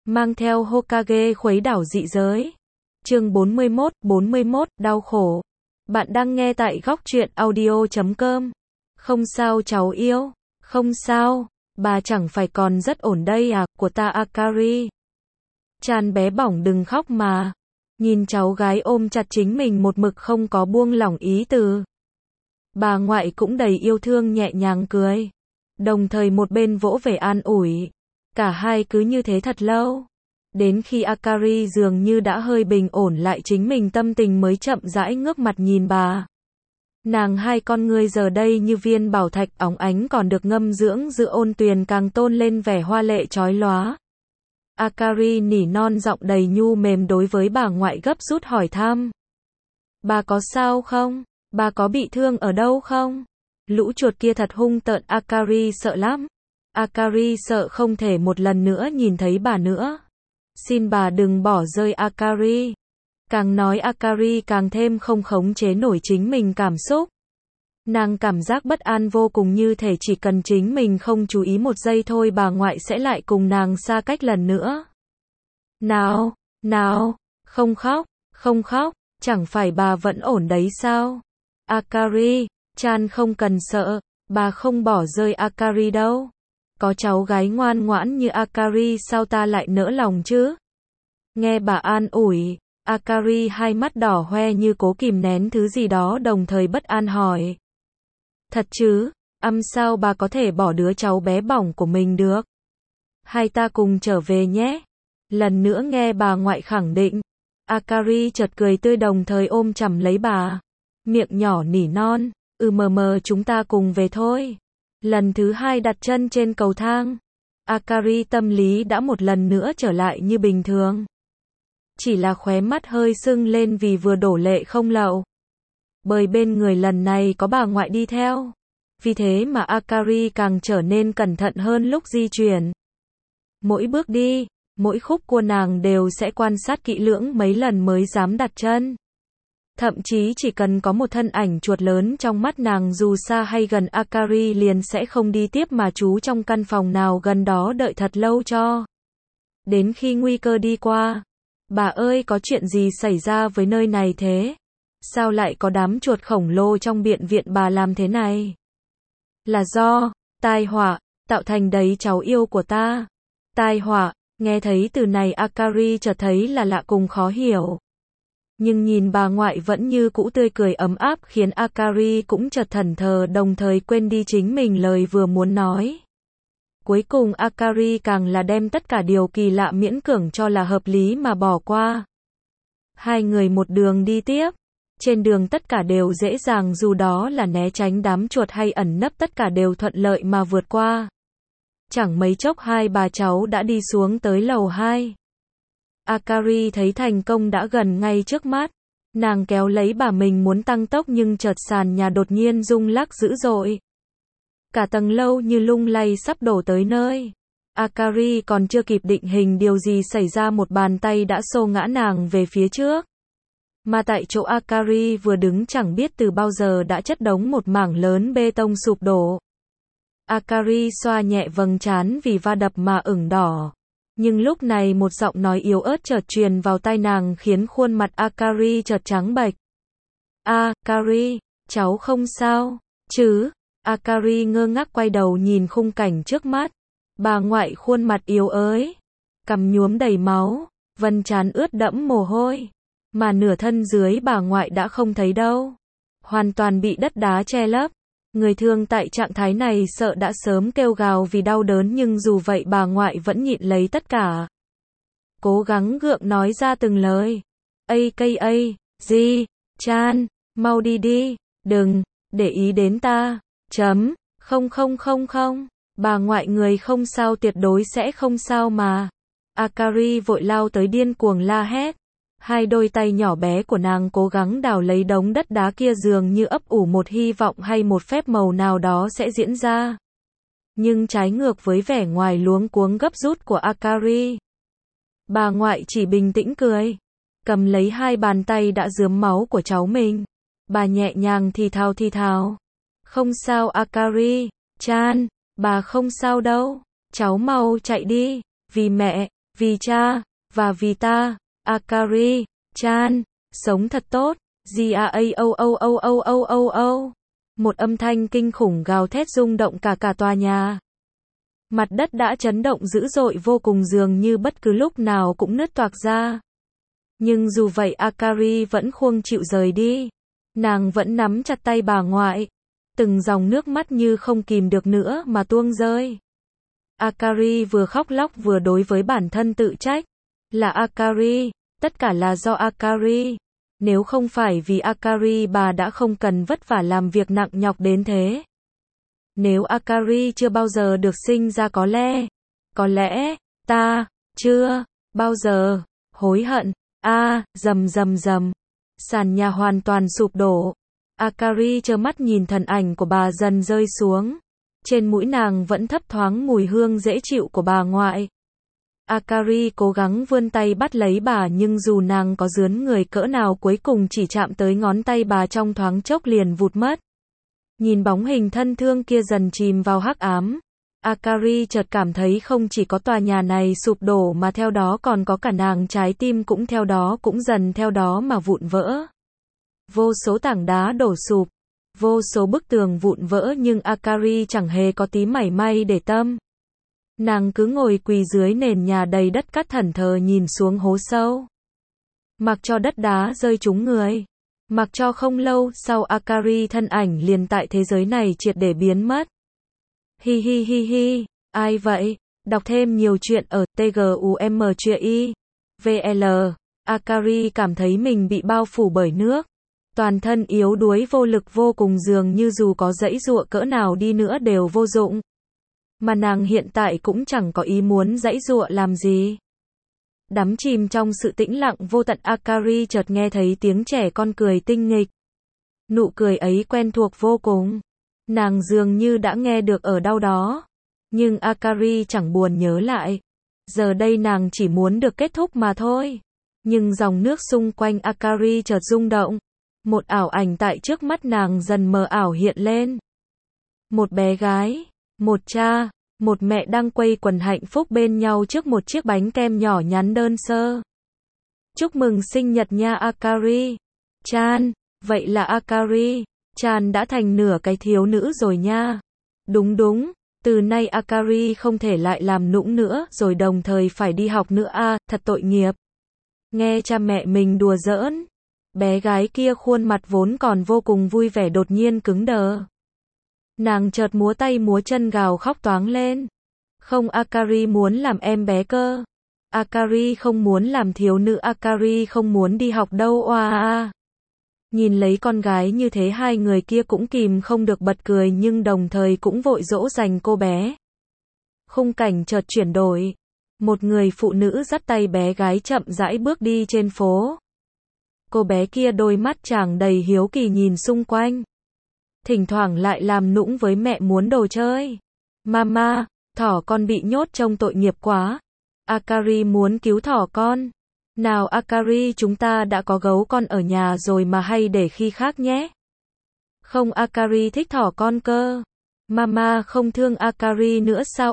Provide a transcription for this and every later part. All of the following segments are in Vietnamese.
mang theo Hokage khuấy đảo dị giới. Chương 41, đau khổ. Bạn đang nghe tại góc truyện audio.com. Không sao cháu yêu, không sao, bà chẳng phải còn rất ổn đây à, của ta Akari. Chan bé bỏng đừng khóc mà. Nhìn cháu gái ôm chặt chính mình một mực không có buông lỏng ý từ. Bà ngoại cũng đầy yêu thương nhẹ nhàng cười. Đồng thời một bên vỗ về an ủi. Cả hai cứ như thế thật lâu. Đến khi Akari dường như đã hơi bình ổn lại chính mình tâm tình mới chậm rãi ngước mặt nhìn bà. Nàng hai con ngươi giờ đây như viên bảo thạch óng ánh còn được ngâm dưỡng giữa ôn tuyền càng tôn lên vẻ hoa lệ chói lóa. Akari nỉ non giọng đầy nhu mềm đối với bà ngoại gấp rút hỏi thăm. Bà có sao không? Bà có bị thương ở đâu không? Lũ chuột kia thật hung tợn, Akari sợ lắm. Akari sợ không thể một lần nữa nhìn thấy bà nữa. Xin bà đừng bỏ rơi Akari. Càng nói Akari càng thêm không khống chế nổi chính mình cảm xúc. Nàng cảm giác bất an vô cùng như thể chỉ cần chính mình không chú ý một giây thôi bà ngoại sẽ lại cùng nàng xa cách lần nữa. Nào, không khóc, chẳng phải bà vẫn ổn đấy sao? Akari, Chan không cần sợ, bà không bỏ rơi Akari đâu. Có cháu gái ngoan ngoãn như Akari sao ta lại nỡ lòng chứ? Nghe bà an ủi, Akari hai mắt đỏ hoe như cố kìm nén thứ gì đó đồng thời bất an hỏi. Thật chứ, sao bà có thể bỏ đứa cháu bé bỏng của mình được? Hai ta cùng trở về nhé. Lần nữa nghe bà ngoại khẳng định, Akari chợt cười tươi đồng thời ôm chầm lấy bà. Miệng nhỏ nỉ non, chúng ta cùng về thôi. Lần thứ hai đặt chân trên cầu thang, Akari tâm lý đã một lần nữa trở lại như bình thường. Chỉ là khóe mắt hơi sưng lên vì vừa đổ lệ không lậu. Bởi bên người lần này có bà ngoại đi theo. Vì thế mà Akari càng trở nên cẩn thận hơn lúc di chuyển. Mỗi bước đi, mỗi khúc của nàng đều sẽ quan sát kỹ lưỡng mấy lần mới dám đặt chân. Thậm chí chỉ cần có một thân ảnh chuột lớn trong mắt nàng dù xa hay gần Akari liền sẽ không đi tiếp mà trú trong căn phòng nào gần đó đợi thật lâu cho. Đến khi nguy cơ đi qua. Bà ơi có chuyện gì xảy ra với nơi này thế? Sao lại có đám chuột khổng lồ trong viện bà làm thế này? Là do tai họa tạo thành đấy cháu yêu của ta. Tai họa, nghe thấy từ này Akari chợt thấy là lạ cùng khó hiểu. Nhưng nhìn bà ngoại vẫn như cũ tươi cười ấm áp khiến Akari cũng chợt thẫn thờ đồng thời quên đi chính mình lời vừa muốn nói. Cuối cùng Akari càng là đem tất cả điều kỳ lạ miễn cưỡng cho là hợp lý mà bỏ qua. Hai người một đường đi tiếp. Trên đường tất cả đều dễ dàng dù đó là né tránh đám chuột hay ẩn nấp tất cả đều thuận lợi mà vượt qua. Chẳng mấy chốc hai bà cháu đã đi xuống tới lầu 2. Akari thấy thành công đã gần ngay trước mắt. Nàng kéo lấy bà mình muốn tăng tốc nhưng chợt sàn nhà đột nhiên rung lắc dữ dội. Cả tầng lâu như lung lay sắp đổ tới nơi. Akari còn chưa kịp định hình điều gì xảy ra một bàn tay đã xô ngã nàng về phía trước. Mà tại chỗ Akari vừa đứng chẳng biết từ bao giờ đã chất đống một mảng lớn bê tông sụp đổ. Akari xoa nhẹ vầng trán vì va đập mà ửng đỏ. Nhưng lúc này một giọng nói yếu ớt chợt truyền vào tai nàng khiến khuôn mặt Akari chợt trắng bệch. Akari, cháu không sao, chứ? Akari ngơ ngác quay đầu nhìn khung cảnh trước mắt. Bà ngoại khuôn mặt yếu ớt, cằm nhuốm đầy máu, vân trán ướt đẫm mồ hôi. Mà nửa thân dưới bà ngoại đã không thấy đâu. Hoàn toàn bị đất đá che lấp. Người thương tại trạng thái này sợ đã sớm kêu gào vì đau đớn nhưng dù vậy bà ngoại vẫn nhịn lấy tất cả. Cố gắng gượng nói ra từng lời. Chan, mau đi, đừng, để ý đến ta. Không. Bà ngoại người không sao tuyệt đối sẽ không sao mà. Akari vội lao tới điên cuồng la hét. Hai đôi tay nhỏ bé của nàng cố gắng đào lấy đống đất đá kia dường như ấp ủ một hy vọng hay một phép màu nào đó sẽ diễn ra. Nhưng trái ngược với vẻ ngoài luống cuống gấp rút của Akari. Bà ngoại chỉ bình tĩnh cười. Cầm lấy hai bàn tay đã rướm máu của cháu mình. Bà nhẹ nhàng thì thào. Không sao Akari, Chan, bà không sao đâu. Cháu mau chạy đi. Vì cha, và vì ta, Akari-chan, sống thật tốt, G-A-A-O-O-O-O-O-O. Một âm thanh kinh khủng gào thét rung động cả tòa nhà. Mặt đất đã chấn động dữ dội vô cùng dường như bất cứ lúc nào cũng nứt toạc ra. Nhưng dù vậy Akari vẫn không chịu rời đi. Nàng vẫn nắm chặt tay bà ngoại. Từng dòng nước mắt như không kìm được nữa mà tuôn rơi. Akari vừa khóc lóc vừa đối với bản thân tự trách. Là Akari, tất cả là do Akari. Nếu không phải vì Akari bà đã không cần vất vả làm việc nặng nhọc đến thế. Nếu Akari chưa bao giờ được sinh ra có lẽ, ta, chưa, bao giờ, hối hận, rầm rầm rầm. Sàn nhà hoàn toàn sụp đổ. Akari trơ mắt nhìn thần ảnh của bà dần rơi xuống. Trên mũi nàng vẫn thấp thoáng mùi hương dễ chịu của bà ngoại. Akari cố gắng vươn tay bắt lấy bà nhưng dù nàng có dướn người cỡ nào cuối cùng chỉ chạm tới ngón tay bà trong thoáng chốc liền vụt mất. Nhìn bóng hình thân thương kia dần chìm vào hắc ám, Akari chợt cảm thấy không chỉ có tòa nhà này sụp đổ mà theo đó còn có cả nàng, trái tim cũng dần theo đó mà vụn vỡ. Vô số tảng đá đổ sụp, vô số bức tường vụn vỡ nhưng Akari chẳng hề có tí mảy may để tâm. Nàng cứ ngồi quỳ dưới nền nhà đầy đất cát thẫn thờ nhìn xuống hố sâu. Mặc cho đất đá rơi trúng người. Mặc cho không lâu sau Akari thân ảnh liền tại thế giới này triệt để biến mất. Hi hi hi hi, ai vậy? Đọc thêm nhiều chuyện ở tgumtruyện.vl. Akari cảm thấy mình bị bao phủ bởi nước. Toàn thân yếu đuối vô lực vô cùng dường như dù có giãy giụa cỡ nào đi nữa đều vô dụng. Mà nàng hiện tại cũng chẳng có ý muốn giãy giụa làm gì. Đắm chìm trong sự tĩnh lặng vô tận Akari chợt nghe thấy tiếng trẻ con cười tinh nghịch. Nụ cười ấy quen thuộc vô cùng. Nàng dường như đã nghe được ở đâu đó. Nhưng Akari chẳng buồn nhớ lại. Giờ đây nàng chỉ muốn được kết thúc mà thôi. Nhưng dòng nước xung quanh Akari chợt rung động. Một ảo ảnh tại trước mắt nàng dần mờ ảo hiện lên. Một bé gái, một cha, một mẹ đang quây quần hạnh phúc bên nhau trước một chiếc bánh kem nhỏ nhắn đơn sơ. Chúc mừng sinh nhật nha Akari-chan. Vậy là Akari-chan đã thành nửa cái thiếu nữ rồi nha. Đúng, từ nay Akari không thể lại làm nũng nữa rồi đồng thời phải đi học nữa thật tội nghiệp. Nghe cha mẹ mình đùa giỡn. Bé gái kia khuôn mặt vốn còn vô cùng vui vẻ đột nhiên cứng đờ. Nàng chợt múa tay múa chân gào khóc toáng lên. Không, Akari muốn làm em bé cơ. Akari không muốn làm thiếu nữ, Akari không muốn đi học đâu Nhìn lấy con gái như thế hai người kia cũng kìm không được bật cười nhưng đồng thời cũng vội dỗ dành cô bé. Khung cảnh chợt chuyển đổi. Một người phụ nữ dắt tay bé gái chậm rãi bước đi trên phố. Cô bé kia đôi mắt tràn đầy hiếu kỳ nhìn xung quanh. Thỉnh thoảng lại làm nũng với mẹ muốn đồ chơi. Mama, thỏ con bị nhốt trông tội nghiệp quá. Akari muốn cứu thỏ con. Nào Akari, chúng ta đã có gấu con ở nhà rồi mà, hay để khi khác nhé. Không, Akari thích thỏ con cơ. Mama không thương Akari nữa sao?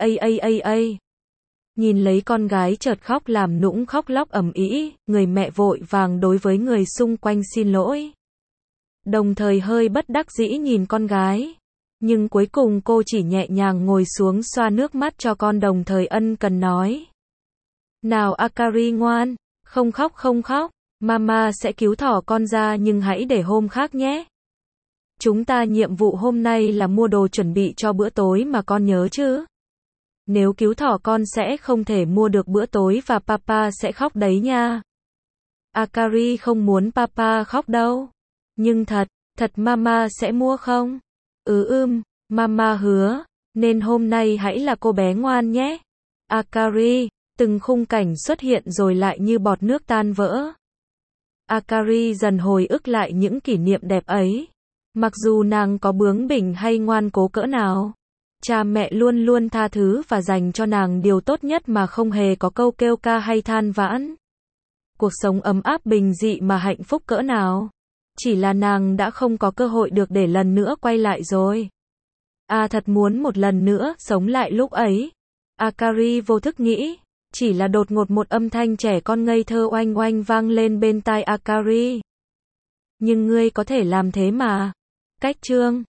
Nhìn lấy con gái chợt khóc làm nũng khóc lóc ầm ĩ, người mẹ vội vàng đối với người xung quanh xin lỗi. Đồng thời hơi bất đắc dĩ nhìn con gái. Nhưng cuối cùng cô chỉ nhẹ nhàng ngồi xuống xoa nước mắt cho con đồng thời ân cần nói. Nào Akari ngoan, không khóc, mama sẽ cứu thỏ con ra nhưng hãy để hôm khác nhé. Chúng ta nhiệm vụ hôm nay là mua đồ chuẩn bị cho bữa tối mà con nhớ chứ. Nếu cứu thỏ con sẽ không thể mua được bữa tối và papa sẽ khóc đấy nha. Akari không muốn papa khóc đâu. Nhưng thật mama sẽ mua không? Mama hứa, nên hôm nay hãy là cô bé ngoan nhé. Akari, từng khung cảnh xuất hiện rồi lại như bọt nước tan vỡ. Akari dần hồi ức lại những kỷ niệm đẹp ấy. Mặc dù nàng có bướng bỉnh hay ngoan cố cỡ nào, cha mẹ luôn luôn tha thứ và dành cho nàng điều tốt nhất mà không hề có câu kêu ca hay than vãn. Cuộc sống ấm áp bình dị mà hạnh phúc cỡ nào. Chỉ là nàng đã không có cơ hội được để lần nữa quay lại rồi. Thật muốn một lần nữa sống lại lúc ấy. Akari vô thức nghĩ. Chỉ là đột ngột một âm thanh trẻ con ngây thơ oanh oanh vang lên bên tai Akari. Nhưng ngươi có thể làm thế mà. Cách chương